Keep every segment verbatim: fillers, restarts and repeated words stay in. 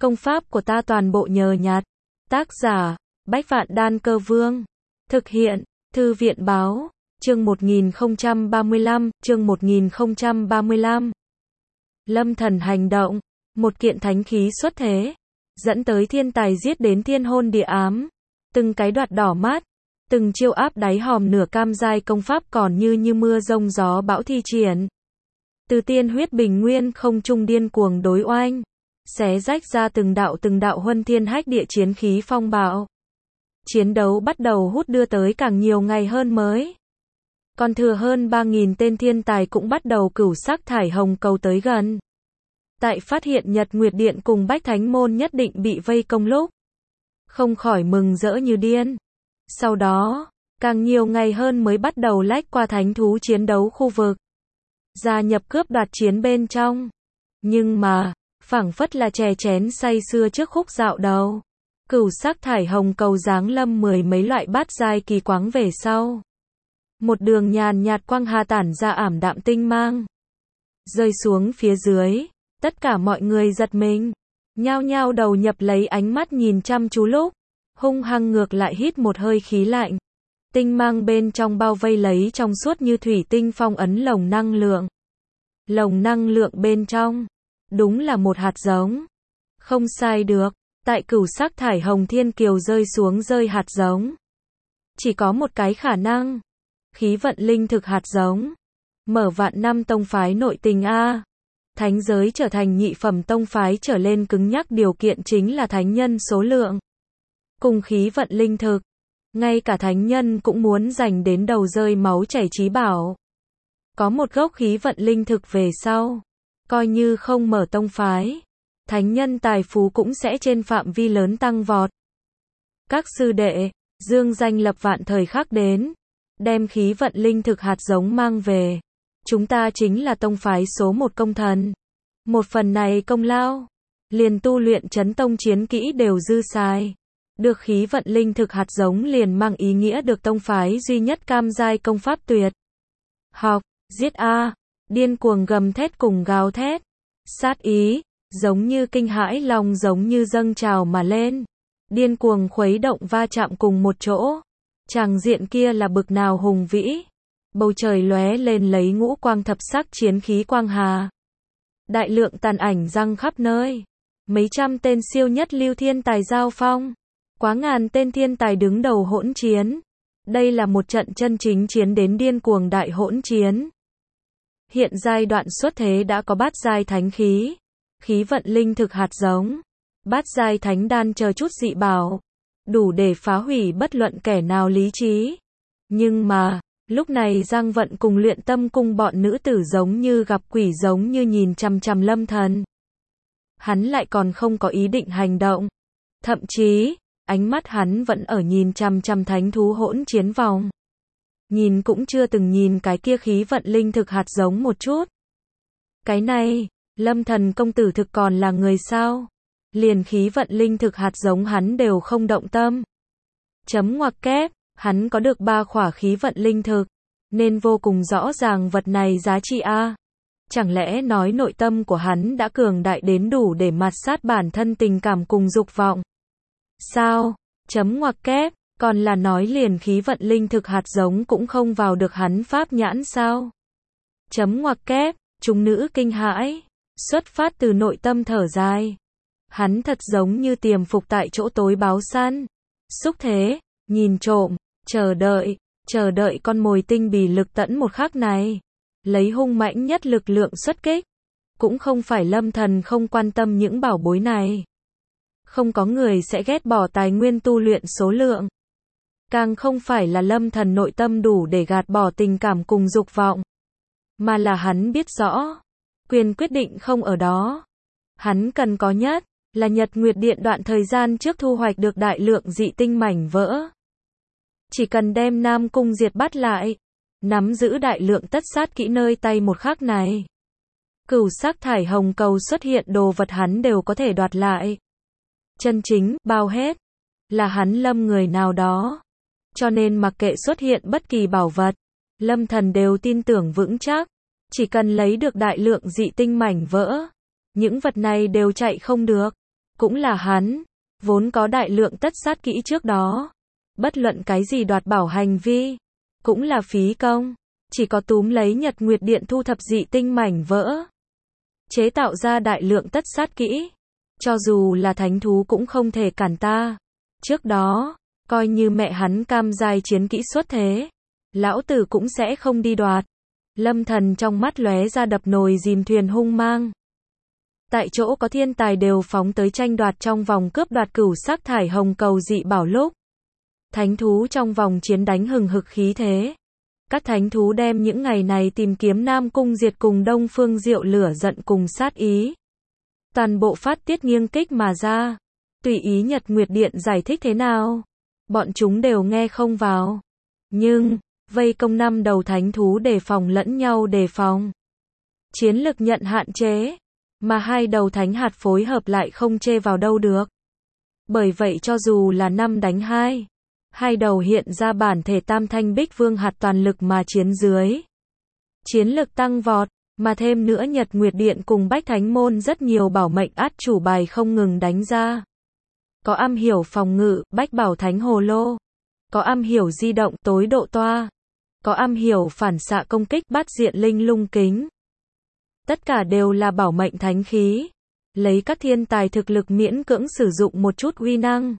Công pháp của ta toàn bộ nhờ nhặt. Tác giả, Bách Vạn Đan Cơ Vương. Thực hiện, Thư viện Báo, chương một nghìn không trăm ba mươi lăm, chương một nghìn không trăm ba mươi lăm. Lâm thần hành động, một kiện thánh khí xuất thế, dẫn tới thiên tài giết đến thiên hôn địa ám, từng cái đoạt đỏ mắt, từng chiêu áp đáy hòm nửa cam giai công pháp còn như như mưa rông gió bão thi triển. Từ tiên huyết bình nguyên không trung điên cuồng đối oanh, xé rách ra từng đạo từng đạo huân thiên hách địa chiến khí phong bạo. Chiến đấu bắt đầu hút đưa tới càng nhiều ngày hơn mới. Còn thừa hơn ba nghìn tên thiên tài cũng bắt đầu cửu sắc thải hồng cầu tới gần. Tại phát hiện Nhật Nguyệt Điện cùng Bách Thánh Môn nhất định bị vây công lúc, không khỏi mừng rỡ như điên. Sau đó, càng nhiều ngày hơn mới bắt đầu lách qua thánh thú chiến đấu khu vực, gia nhập cướp đoạt chiến bên trong. Nhưng mà, phảng phất là chè chén say sưa trước khúc dạo đầu. Cửu sắc thải hồng cầu giáng lâm mười mấy loại bát giai kỳ quáng về sau. Một đường nhàn nhạt quang hà tản ra ảm đạm tinh mang, rơi xuống phía dưới, tất cả mọi người giật mình, nhao nhao đầu nhập lấy ánh mắt nhìn chăm chú lúc, hung hăng ngược lại hít một hơi khí lạnh. Tinh mang bên trong bao vây lấy trong suốt như thủy tinh phong ấn lồng năng lượng. Lồng năng lượng bên trong, đúng là một hạt giống. Không sai được, tại cửu sắc thải hồng thiên kiều rơi xuống rơi hạt giống. Chỉ có một cái khả năng. Khí vận linh thực hạt giống. Mở vạn năm tông phái nội tình A. Thánh giới trở thành nhị phẩm tông phái trở lên cứng nhắc điều kiện chính là thánh nhân số lượng. Cùng khí vận linh thực. Ngay cả thánh nhân cũng muốn giành đến đầu rơi máu chảy chí bảo. Có một gốc khí vận linh thực về sau. Coi như không mở tông phái, thánh nhân tài phú cũng sẽ trên phạm vi lớn tăng vọt. Các sư đệ, dương danh lập vạn thời khắc đến, đem khí vận linh thực hạt giống mang về. Chúng ta chính là tông phái số một công thần. Một phần này công lao, liền tu luyện chấn tông chiến kỹ đều dư xài. Được khí vận linh thực hạt giống liền mang ý nghĩa được tông phái duy nhất cam giai công pháp tuyệt. Học, giết A, điên cuồng gầm thét cùng gào thét. Sát ý, giống như kinh hãi lòng giống như dâng trào mà lên. Điên cuồng khuấy động va chạm cùng một chỗ. Tràng diện kia là bực nào hùng vĩ. Bầu trời lóe lên lấy ngũ quang thập sắc chiến khí quang hà. Đại lượng tàn ảnh răng khắp nơi. Mấy trăm tên siêu nhất lưu thiên tài giao phong. Quá ngàn tên thiên tài đứng đầu hỗn chiến. Đây là một trận chân chính chiến đến điên cuồng đại hỗn chiến. Hiện giai đoạn xuất thế đã có bát giai thánh khí, khí vận linh thực hạt giống, bát giai thánh đan chờ chút dị bảo, đủ để phá hủy bất luận kẻ nào lý trí. Nhưng mà, lúc này Giang Vận cùng Luyện Tâm cung bọn nữ tử giống như gặp quỷ giống như nhìn chằm chằm Lâm Thần. Hắn lại còn không có ý định hành động. Thậm chí, ánh mắt hắn vẫn ở nhìn chằm chằm thánh thú hỗn chiến vòng. Nhìn cũng chưa từng nhìn cái kia khí vận linh thực hạt giống một chút. Cái này, Lâm Thần công tử thực còn là người sao? Liền khí vận linh thực hạt giống hắn đều không động tâm. Chấm ngoặc kép, hắn có được ba khỏa khí vận linh thực, nên vô cùng rõ ràng vật này giá trị A. Chẳng lẽ nói nội tâm của hắn đã cường đại đến đủ để mạt sát bản thân tình cảm cùng dục vọng? Sao? Chấm ngoặc kép. Còn là nói liền khí vận linh thực hạt giống cũng không vào được hắn pháp nhãn sao? Chấm ngoặc kép, chúng nữ kinh hãi, xuất phát từ nội tâm thở dài. Hắn thật giống như tiềm phục tại chỗ tối báo săn. Xúc thế, nhìn trộm, chờ đợi, chờ đợi con mồi tinh bì lực tẫn một khắc này. Lấy hung mãnh nhất lực lượng xuất kích. Cũng không phải Lâm Thần không quan tâm những bảo bối này. Không có người sẽ ghét bỏ tài nguyên tu luyện số lượng. Càng không phải là Lâm Thần nội tâm đủ để gạt bỏ tình cảm cùng dục vọng. Mà là hắn biết rõ. Quyền quyết định không ở đó. Hắn cần có nhất, là Nhật Nguyệt Điện đoạn thời gian trước thu hoạch được đại lượng dị tinh mảnh vỡ. Chỉ cần đem Nam Cung diệt bắt lại. Nắm giữ đại lượng tất sát kỹ nơi tay một khắc này. Cửu sắc thải hồng cầu xuất hiện đồ vật hắn đều có thể đoạt lại. Chân chính, bao hết. Là hắn Lâm người nào đó. Cho nên mặc kệ xuất hiện bất kỳ bảo vật, Lâm Thần đều tin tưởng vững chắc. Chỉ cần lấy được đại lượng dị tinh mảnh vỡ, những vật này đều chạy không được. cũng là hắn, vốn có đại lượng tất sát kỹ trước đó. Bất luận cái gì đoạt bảo hành vi, cũng là phí công, chỉ có túm lấy Nhật Nguyệt Điện thu thập dị tinh mảnh vỡ, chế tạo ra đại lượng tất sát kỹ, cho dù là thánh thú cũng không thể cản ta. Trước đó, coi như mẹ hắn cam giai chiến kỹ xuất thế, lão tử cũng sẽ không đi đoạt. Lâm Thần trong mắt lóe ra đập nồi dìm thuyền hung mang. Tại chỗ có thiên tài đều phóng tới tranh đoạt trong vòng cướp đoạt cửu sắc thải hồng cầu dị bảo lúc. Thánh thú trong vòng chiến đánh hừng hực khí thế. Các thánh thú đem những ngày này tìm kiếm Nam Cung Diệt cùng Đông Phương Diệu lửa giận cùng sát ý. Toàn bộ phát tiết nghiêng kích mà ra. Tùy ý Nhật Nguyệt Điện giải thích thế nào, bọn chúng đều nghe không vào. Nhưng, vây công năm đầu thánh thú đề phòng lẫn nhau đề phòng. Chiến lực nhận hạn chế, mà hai đầu thánh hạt phối hợp lại không chê vào đâu được. Bởi vậy cho dù là năm đánh hai, hai đầu hiện ra bản thể tam thanh bích vương hạt toàn lực mà chiến dưới. Chiến lực tăng vọt, mà thêm nữa Nhật Nguyệt Điện cùng Bách Thánh Môn rất nhiều bảo mệnh át chủ bài không ngừng đánh ra. Có am hiểu phòng ngự, Bách Bảo Thánh Hồ Lô. Có am hiểu di động, Tối Độ Toa. Có am hiểu phản xạ công kích, Bát Diện Linh Lung Kính. Tất cả đều là bảo mệnh thánh khí. Lấy các thiên tài thực lực miễn cưỡng sử dụng một chút uy năng.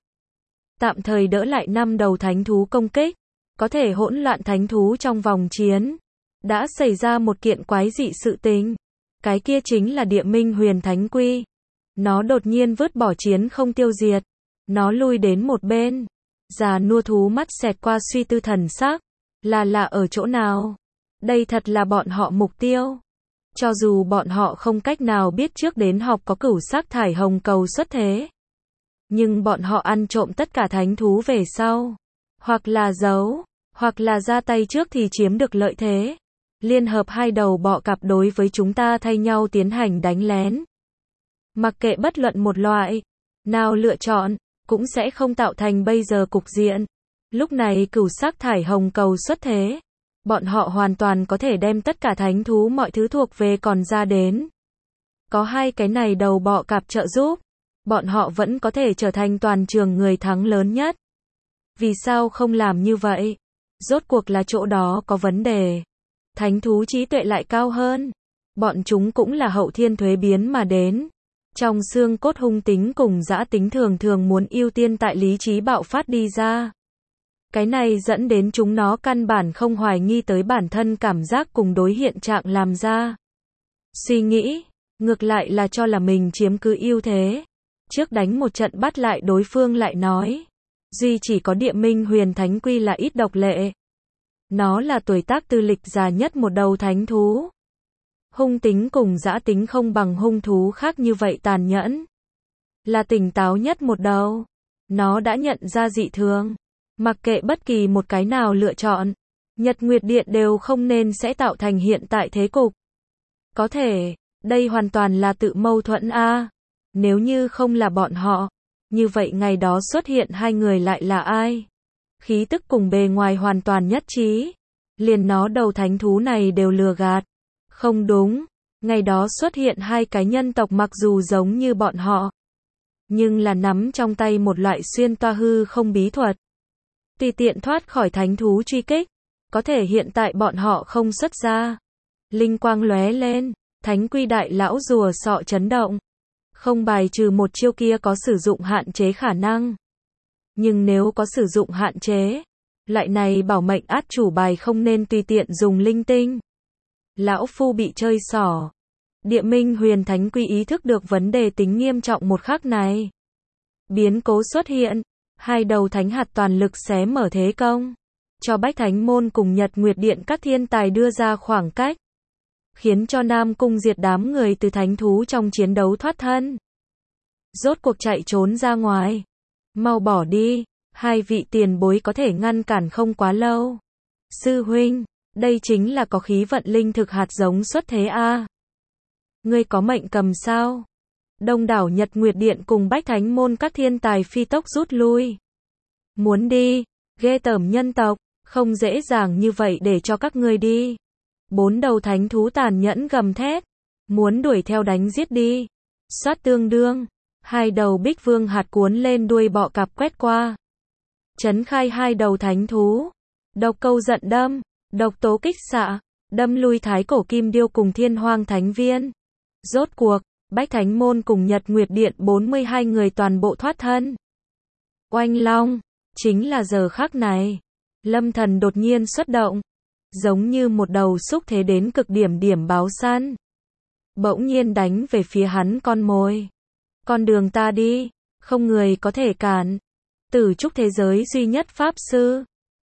Tạm thời đỡ lại năm đầu thánh thú công kích. Có thể hỗn loạn thánh thú trong vòng chiến. Đã xảy ra một kiện quái dị sự tình. Cái kia chính là Địa Minh Huyền Thánh Quy. Nó đột nhiên vứt bỏ chiến không tiêu diệt. Nó lui đến một bên. Già nua thú mắt xẹt qua suy tư thần sắc. Là là ở chỗ nào? Đây thật là bọn họ mục tiêu. Cho dù bọn họ không cách nào biết trước đến học có cửu sắc thải hồng cầu xuất thế. Nhưng bọn họ ăn trộm tất cả thánh thú về sau. Hoặc là giấu, hoặc là ra tay trước thì chiếm được lợi thế. Liên hợp hai đầu bọ cạp đối với chúng ta thay nhau tiến hành đánh lén. Mặc kệ bất luận một loại nào lựa chọn, cũng sẽ không tạo thành bây giờ cục diện. Lúc này cửu sắc thải hồng cầu xuất thế. Bọn họ hoàn toàn có thể đem tất cả thánh thú mọi thứ thuộc về còn ra đến. Có hai cái này đầu bọ cạp trợ giúp. Bọn họ vẫn có thể trở thành toàn trường người thắng lớn nhất. Vì sao không làm như vậy? Rốt cuộc là chỗ đó có vấn đề. Thánh thú trí tuệ lại cao hơn. Bọn chúng cũng là hậu thiên thuế biến mà đến. Trong xương cốt hung tính cùng dã tính thường thường muốn ưu tiên tại lý trí bạo phát đi ra. Cái này dẫn đến chúng nó căn bản không hoài nghi tới bản thân cảm giác cùng đối hiện trạng làm ra. Suy nghĩ, ngược lại là cho là mình chiếm cứ ưu thế. Trước đánh một trận bắt lại đối phương lại nói. Duy chỉ có Địa Minh Huyền Thánh Quy là ít độc lệ. Nó là tuổi tác tư lịch già nhất một đầu thánh thú. Hung tính cùng dã tính không bằng hung thú khác như vậy tàn nhẫn. Là tỉnh táo nhất một đầu. Nó đã nhận ra dị thường. Mặc kệ bất kỳ một cái nào lựa chọn, Nhật Nguyệt Điện đều không nên sẽ tạo thành hiện tại thế cục. Có thể, đây hoàn toàn là tự mâu thuẫn a. Nếu như không là bọn họ, như vậy ngày đó xuất hiện hai người lại là ai? Khí tức cùng bề ngoài hoàn toàn nhất trí. Liền nó đầu thánh thú này đều lừa gạt. Không đúng, ngày đó xuất hiện hai cái nhân tộc mặc dù giống như bọn họ, nhưng là nắm trong tay một loại xuyên toa hư không bí thuật. Tùy tiện thoát khỏi thánh thú truy kích. Có thể hiện tại bọn họ không xuất ra. Linh quang lóe lên, thánh quy đại lão rùa sọ chấn động. Không bài trừ một chiêu kia có sử dụng hạn chế khả năng. Nhưng nếu có sử dụng hạn chế, loại này bảo mệnh át chủ bài không nên tùy tiện dùng linh tinh. Lão phu bị chơi xỏ. Địa Minh Huyền Thánh Quy ý thức được vấn đề tính nghiêm trọng một khắc này. Biến cố xuất hiện. Hai đầu thánh hạt toàn lực xé mở thế công. Cho Bách Thánh Môn cùng Nhật Nguyệt Điện các thiên tài đưa ra khoảng cách. Khiến cho Nam Cung Diệt đám người từ thánh thú trong chiến đấu thoát thân. Rốt cuộc chạy trốn ra ngoài. Mau bỏ đi. Hai vị tiền bối có thể ngăn cản không quá lâu. Sư huynh, đây chính là có khí vận linh thực hạt giống xuất thế a. Ngươi có mệnh cầm sao? Đông đảo Nhật Nguyệt Điện cùng Bách Thánh Môn các thiên tài phi tốc rút lui. Muốn đi, ghê tởm nhân tộc, không dễ dàng như vậy để cho các ngươi đi. Bốn đầu thánh thú tàn nhẫn gầm thét, muốn đuổi theo đánh giết đi. Soát tương đương, Hai đầu bích vương hạt cuốn lên đuôi bọ cạp quét qua. Chấn khai hai đầu thánh thú. Độc câu giận đâm. Độc tố kích xạ. Đâm lui thái cổ kim điêu cùng thiên hoang thánh viên. Rốt cuộc, Bách Thánh Môn cùng Nhật Nguyệt Điện bốn mươi hai người toàn bộ thoát thân. Oanh long. Chính là giờ khắc này. Lâm Thần đột nhiên xuất động. Giống như một đầu xúc thế đến cực điểm điểm báo săn. Bỗng nhiên đánh về phía hắn con mồi. Con đường ta đi, không người có thể cản. Tử trúc thế giới duy nhất pháp sư.